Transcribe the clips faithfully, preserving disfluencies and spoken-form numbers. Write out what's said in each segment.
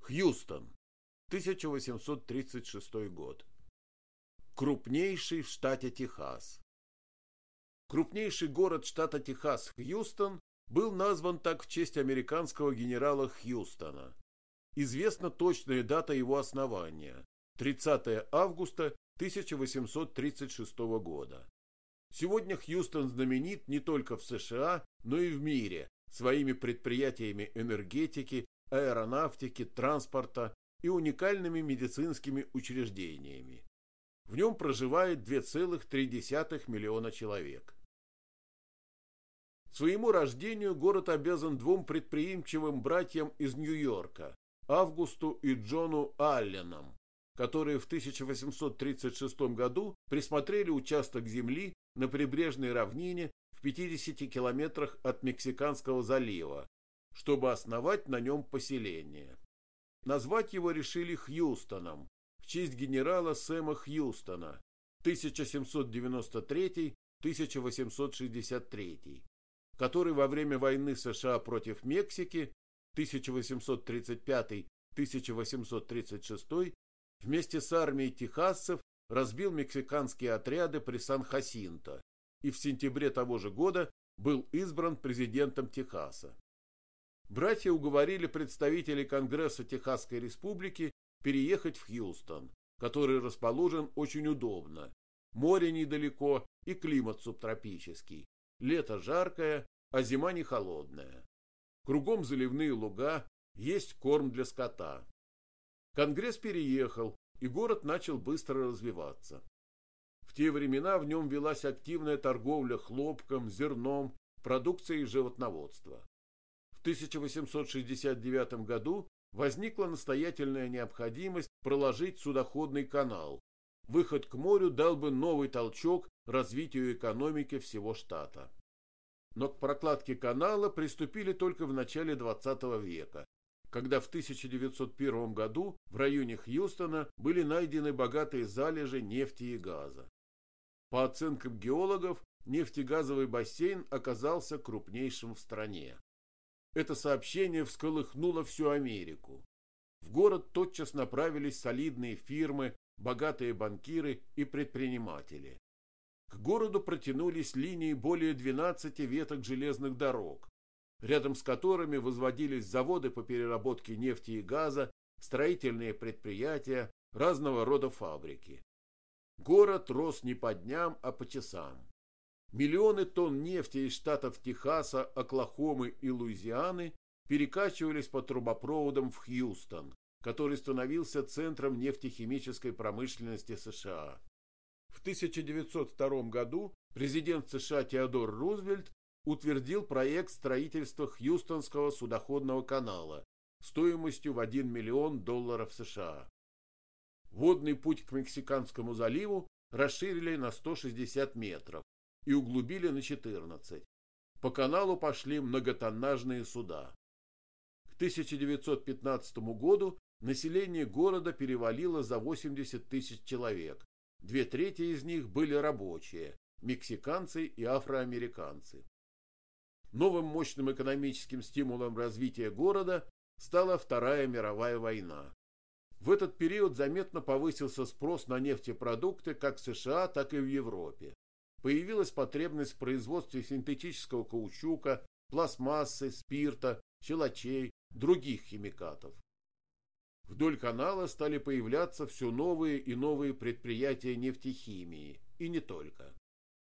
Хьюстон, тысяча восемьсот тридцать шестой год. Крупнейший в штате Техас. Крупнейший город штата Техас, Хьюстон, был назван так в честь американского генерала Хьюстона. Известна точная дата его основания – тридцатое августа тысяча восемьсот тридцать шестого года. Сегодня Хьюстон знаменит не только в США, но и в мире своими предприятиями энергетики, аэронавтики, транспорта и уникальными медицинскими учреждениями. В нем проживает два целых три десятых миллиона человек. Своему рождению город обязан двум предприимчивым братьям из Нью-Йорка – Августу и Джону Алленам, которые в тысяча восемьсот тридцать шестом году присмотрели участок земли на прибрежной равнине в пятидесяти километрах от Мексиканского залива, чтобы основать на нем поселение. Назвать его решили Хьюстоном в честь генерала Сэма Хьюстона тысяча семьсот девяносто третий — тысяча восемьсот шестьдесят третий, который во время войны США против Мексики тысяча восемьсот тридцать пятый — тысяча восемьсот тридцать шестой вместе с армией техасцев разбил мексиканские отряды при Сан-Хасинто и в сентябре того же года был избран президентом Техаса. Братья уговорили представителей Конгресса Техасской Республики переехать в Хьюстон, который расположен очень удобно. Море недалеко и климат субтропический. Лето жаркое, а зима не холодная. Кругом заливные луга, есть корм для скота. Конгресс переехал, и город начал быстро развиваться. В те времена в нем велась активная торговля хлопком, зерном, продукцией животноводства. В тысяча восемьсот шестьдесят девятом году возникла настоятельная необходимость проложить судоходный канал. Выход к морю дал бы новый толчок развитию экономики всего штата. Но к прокладке канала приступили только в начале двадцатого века, когда в тысяча девятьсот первом году в районе Хьюстона были найдены богатые залежи нефти и газа. По оценкам геологов, нефтегазовый бассейн оказался крупнейшим в стране. Это сообщение всколыхнуло всю Америку. В город тотчас направились солидные фирмы, богатые банкиры и предприниматели. К городу протянулись линии более двенадцати веток железных дорог, рядом с которыми возводились заводы по переработке нефти и газа, строительные предприятия, разного рода фабрики. Город рос не по дням, а по часам. Миллионы тонн нефти из штатов Техаса, Оклахомы и Луизианы перекачивались по трубопроводам в Хьюстон, который становился центром нефтехимической промышленности США. В тысяча девятьсот втором году президент США Теодор Рузвельт утвердил проект строительства Хьюстонского судоходного канала стоимостью в один миллион долларов США. Водный путь к Мексиканскому заливу расширили на сто шестьдесят метров и углубили на четырнадцать. По каналу пошли многотоннажные суда. К тысяча девятьсот пятнадцатому году население города перевалило за восемьдесят тысяч человек. Две трети из них были рабочие, мексиканцы и афроамериканцы. Новым мощным экономическим стимулом развития города стала Вторая мировая война. В этот период заметно повысился спрос на нефтепродукты как в США, так и в Европе. Появилась потребность в производстве синтетического каучука, пластмассы, спирта, щелочей, других химикатов. Вдоль канала стали появляться все новые и новые предприятия нефтехимии, и не только.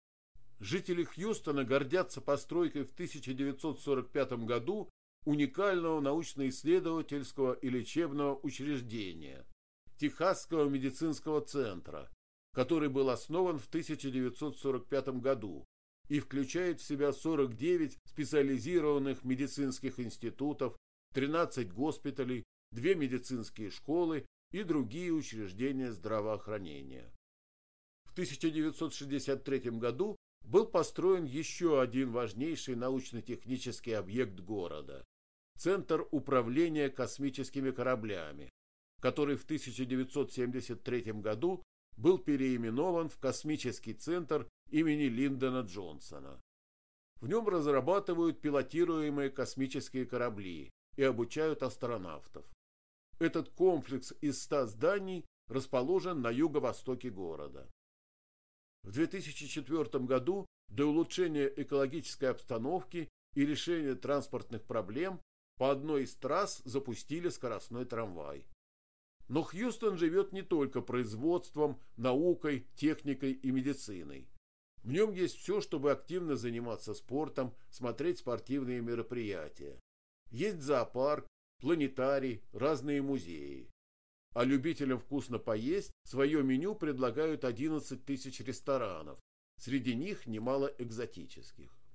Жители Хьюстона гордятся постройкой в тысяча девятьсот сорок пятом году уникального научно-исследовательского и лечебного учреждения – Техасского медицинского центра, который был основан в тысяча девятьсот сорок пятом году и включает в себя сорок девять специализированных медицинских институтов, тринадцать госпиталей, две медицинские школы и другие учреждения здравоохранения. В тысяча девятьсот шестьдесят третьем году был построен еще один важнейший научно-технический объект города – Центр управления космическими кораблями, который в тысяча девятьсот семьдесят третьем году был переименован в Космический центр имени Линдона Джонсона. В нем разрабатывают пилотируемые космические корабли и обучают астронавтов. Этот комплекс из ста зданий расположен на юго-востоке города. В две тысячи четвёртом году для улучшения экологической обстановки и решения транспортных проблем по одной из трасс запустили скоростной трамвай. Но Хьюстон живет не только производством, наукой, техникой и медициной. В нем есть все, чтобы активно заниматься спортом, смотреть спортивные мероприятия. Есть зоопарк, планетарий, разные музеи. А любителям вкусно поесть свое меню предлагают одиннадцать тысяч ресторанов. Среди них немало экзотических.